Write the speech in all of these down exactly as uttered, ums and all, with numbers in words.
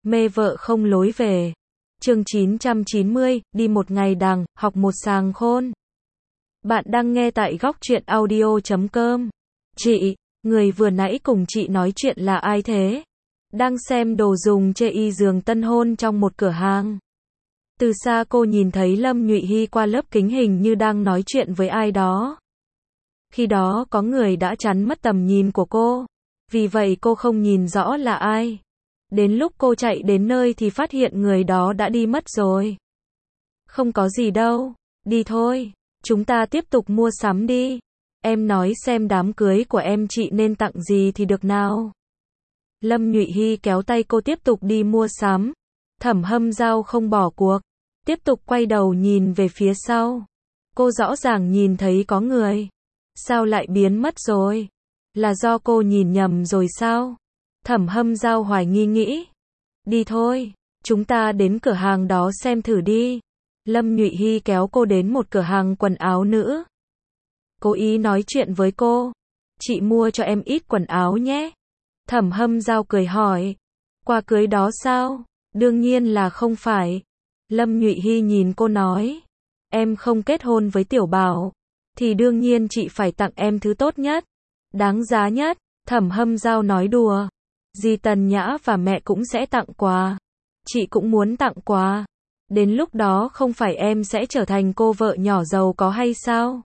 Mê vợ không lối về. Chương chín trăm chín mươi, đi một ngày đằng, học một sàng khôn. Bạn đang nghe tại góc truyện audio chấm com. Chị, người vừa nãy cùng chị nói chuyện là ai thế? Đang xem đồ dùng chê y giường tân hôn trong một cửa hàng. Từ xa cô nhìn thấy Lâm Nhụy Hy qua lớp kính hình như đang nói chuyện với ai đó. Khi đó có người đã chắn mất tầm nhìn của cô. Vì vậy cô không nhìn rõ là ai. Đến lúc cô chạy đến nơi thì phát hiện người đó đã đi mất rồi. Không có gì đâu, đi thôi, chúng ta tiếp tục mua sắm đi. Em nói xem đám cưới của em chị nên tặng gì thì được nào. Lâm Nhụy Hy kéo tay cô tiếp tục đi mua sắm. Thẩm Hâm Dao không bỏ cuộc, tiếp tục quay đầu nhìn về phía sau. Cô rõ ràng nhìn thấy có người. Sao lại biến mất rồi? Là do cô nhìn nhầm rồi sao? Thẩm Hâm Dao hoài nghi nghĩ. Đi thôi, chúng ta đến cửa hàng đó xem thử đi. Lâm Nhụy Hy kéo cô đến một cửa hàng quần áo nữ. Cố ý nói chuyện với cô. Chị mua cho em ít quần áo nhé. Thẩm Hâm Dao cười hỏi. Quà cưới đó sao? Đương nhiên là không phải. Lâm Nhụy Hy nhìn cô nói. Em không kết hôn với Tiểu Bảo. Thì đương nhiên chị phải tặng em thứ tốt nhất. Đáng giá nhất. Thẩm Hâm Dao nói đùa. Dì Tần Nhã và mẹ cũng sẽ tặng quà. Chị cũng muốn tặng quà. Đến lúc đó không phải em sẽ trở thành cô vợ nhỏ giàu có hay sao?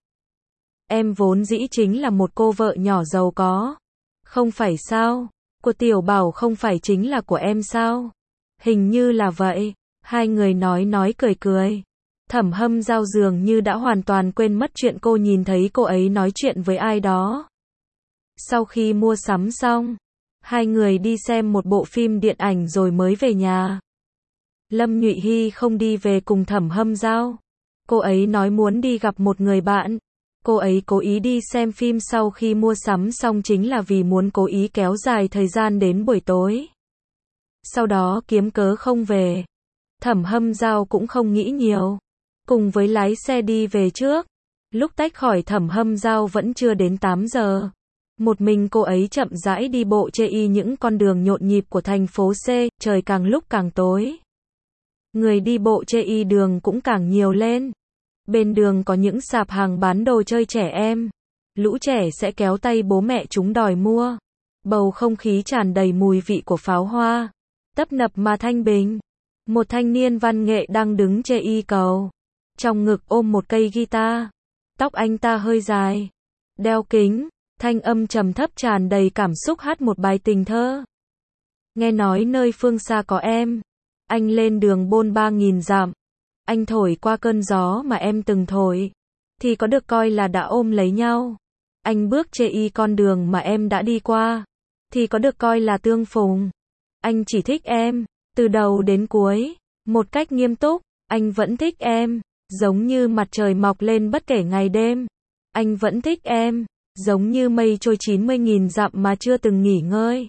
Em vốn dĩ chính là một cô vợ nhỏ giàu có. Không phải sao? Của Tiểu Bảo không phải chính là của em sao? Hình như là vậy. Hai người nói nói cười cười. Thẩm Hâm Dao dường như đã hoàn toàn quên mất chuyện cô nhìn thấy cô ấy nói chuyện với ai đó. Sau khi mua sắm xong, hai người đi xem một bộ phim điện ảnh rồi mới về nhà. Lâm Nhụy Hy không đi về cùng Thẩm Hâm Dao. Cô ấy nói muốn đi gặp một người bạn. Cô ấy cố ý đi xem phim sau khi mua sắm xong chính là vì muốn cố ý kéo dài thời gian đến buổi tối. Sau đó kiếm cớ không về. Thẩm Hâm Dao cũng không nghĩ nhiều. Cùng với lái xe đi về trước. Lúc tách khỏi Thẩm Hâm Dao vẫn chưa đến tám giờ. Một mình cô ấy chậm rãi đi bộ chê y những con đường nhộn nhịp của thành phố C, trời càng lúc càng tối. Người đi bộ chê y đường cũng càng nhiều lên. Bên đường có những sạp hàng bán đồ chơi trẻ em. Lũ trẻ sẽ kéo tay bố mẹ chúng đòi mua. Bầu không khí tràn đầy mùi vị của pháo hoa. Tấp nập mà thanh bình. Một thanh niên văn nghệ đang đứng chê y cầu. Trong ngực ôm một cây guitar. Tóc anh ta hơi dài. Đeo kính. Thanh âm trầm thấp tràn đầy cảm xúc hát một bài tình thơ. Nghe nói nơi phương xa có em. Anh lên đường bôn ba nghìn dặm. Anh thổi qua cơn gió mà em từng thổi. Thì có được coi là đã ôm lấy nhau. Anh bước chê y con đường mà em đã đi qua. Thì có được coi là tương phùng. Anh chỉ thích em. Từ đầu đến cuối. Một cách nghiêm túc. Anh vẫn thích em. Giống như mặt trời mọc lên bất kể ngày đêm. Anh vẫn thích em. Giống như mây trôi chín mươi nghìn dặm mà chưa từng nghỉ ngơi.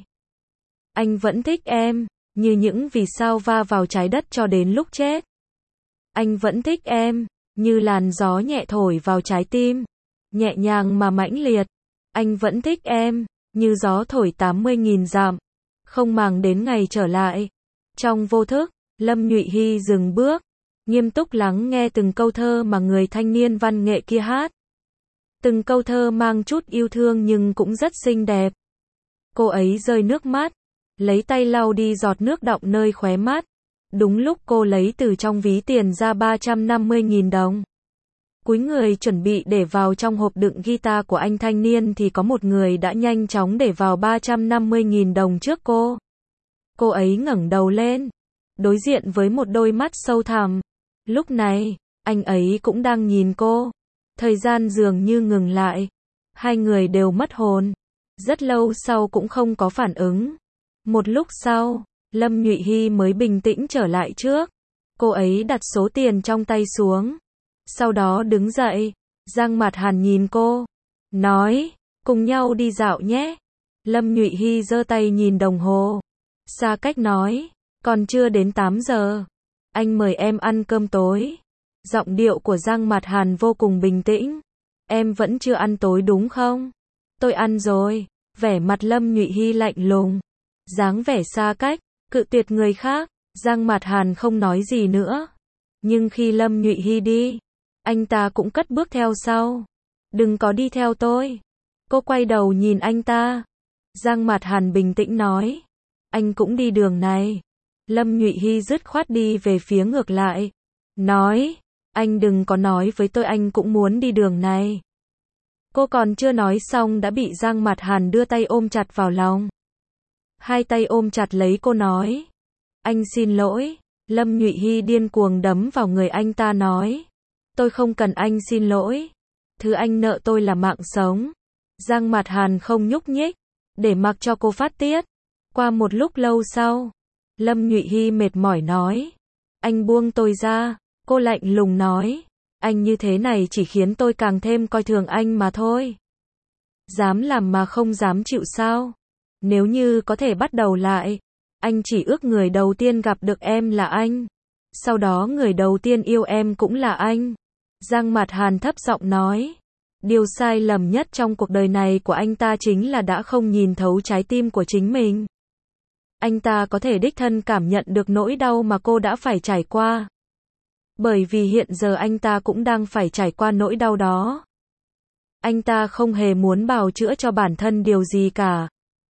Anh vẫn thích em. Như những vì sao va vào trái đất cho đến lúc chết. Anh vẫn thích em. Như làn gió nhẹ thổi vào trái tim. Nhẹ nhàng mà mãnh liệt. Anh vẫn thích em. Như gió thổi tám mươi nghìn dặm. Không màng đến ngày trở lại. Trong vô thức, Lâm Nhụy Hy dừng bước. Nghiêm túc lắng nghe từng câu thơ mà người thanh niên văn nghệ kia hát. Từng câu thơ mang chút yêu thương nhưng cũng rất xinh đẹp. Cô ấy rơi nước mắt. Lấy tay lau đi giọt nước đọng nơi khóe mắt. Đúng lúc cô lấy từ trong ví tiền ra ba trăm năm mươi nghìn đồng. Cúi người chuẩn bị để vào trong hộp đựng guitar của anh thanh niên thì có một người đã nhanh chóng để vào ba trăm năm mươi nghìn đồng trước cô. Cô ấy ngẩng đầu lên. Đối diện với một đôi mắt sâu thẳm. Lúc này, anh ấy cũng đang nhìn cô. Thời gian dường như ngừng lại. Hai người đều mất hồn. Rất lâu sau cũng không có phản ứng. Một lúc sau, Lâm Nhụy Hy mới bình tĩnh trở lại trước. Cô ấy đặt số tiền trong tay xuống. Sau đó đứng dậy. Giang Mạt Hàn nhìn cô. Nói, cùng nhau đi dạo nhé. Lâm Nhụy Hy giơ tay nhìn đồng hồ. Xa cách nói, còn chưa đến tám giờ. Anh mời em ăn cơm tối. Giọng điệu của Giang Mạt Hàn vô cùng bình tĩnh. Em vẫn chưa ăn tối đúng không? Tôi ăn rồi. Vẻ mặt Lâm Nhụy Hy lạnh lùng. Dáng vẻ xa cách. Cự tuyệt người khác, Giang Mạt Hàn không nói gì nữa. Nhưng khi Lâm Nhụy Hy đi, anh ta cũng cất bước theo sau. Đừng có đi theo tôi. Cô quay đầu nhìn anh ta. Giang Mạt Hàn bình tĩnh nói. Anh cũng đi đường này. Lâm Nhụy Hy dứt khoát đi về phía ngược lại. Nói, anh đừng có nói với tôi anh cũng muốn đi đường này. Cô còn chưa nói xong đã bị Giang Mạt Hàn đưa tay ôm chặt vào lòng. Hai tay ôm chặt lấy cô nói. Anh xin lỗi. Lâm Nhụy Hy điên cuồng đấm vào người anh ta nói. Tôi không cần anh xin lỗi. Thứ anh nợ tôi là mạng sống. Giang Mạt Hàn không nhúc nhích, để mặc cho cô phát tiết. Qua một lúc lâu sau, Lâm Nhụy Hy mệt mỏi nói. Anh buông tôi ra. Cô lạnh lùng nói. Anh như thế này chỉ khiến tôi càng thêm coi thường anh mà thôi. Dám làm mà không dám chịu sao? Nếu như có thể bắt đầu lại, anh chỉ ước người đầu tiên gặp được em là anh. Sau đó người đầu tiên yêu em cũng là anh. Giang Mạt Hàn thấp giọng nói. Điều sai lầm nhất trong cuộc đời này của anh ta chính là đã không nhìn thấu trái tim của chính mình. Anh ta có thể đích thân cảm nhận được nỗi đau mà cô đã phải trải qua. Bởi vì hiện giờ anh ta cũng đang phải trải qua nỗi đau đó. Anh ta không hề muốn bào chữa cho bản thân điều gì cả.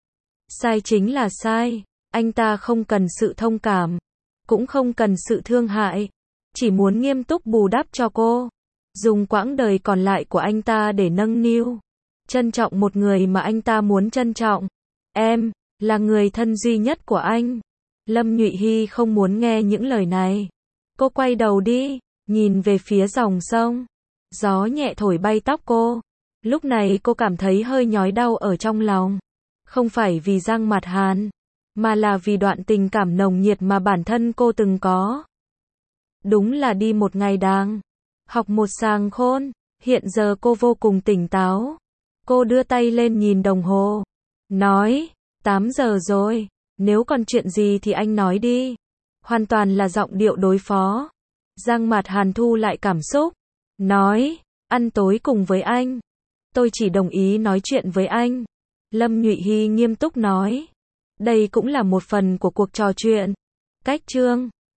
Sai chính là sai. Anh ta không cần sự thông cảm, cũng không cần sự thương hại. Chỉ muốn nghiêm túc bù đắp cho cô. Dùng quãng đời còn lại của anh ta để nâng niu. Trân trọng một người mà anh ta muốn trân trọng. Em, là người thân duy nhất của anh. Lâm Nhụy Hy không muốn nghe những lời này. Cô quay đầu đi, nhìn về phía dòng sông. Gió nhẹ thổi bay tóc cô. Lúc này cô cảm thấy hơi nhói đau ở trong lòng. Không phải vì Giang Mạt Hàn, mà là vì đoạn tình cảm nồng nhiệt mà bản thân cô từng có. Đúng là đi một ngày đàng, học một sàng khôn. Hiện giờ cô vô cùng tỉnh táo. Cô đưa tay lên nhìn đồng hồ. Nói, tám giờ rồi. Nếu còn chuyện gì thì anh nói đi. Hoàn toàn là giọng điệu đối phó. Giang Mạt Hàn thu lại cảm xúc. Nói, ăn tối cùng với anh. Tôi chỉ đồng ý nói chuyện với anh. Lâm Nhụy Hy nghiêm túc nói. Đây cũng là một phần của cuộc trò chuyện. Cách chương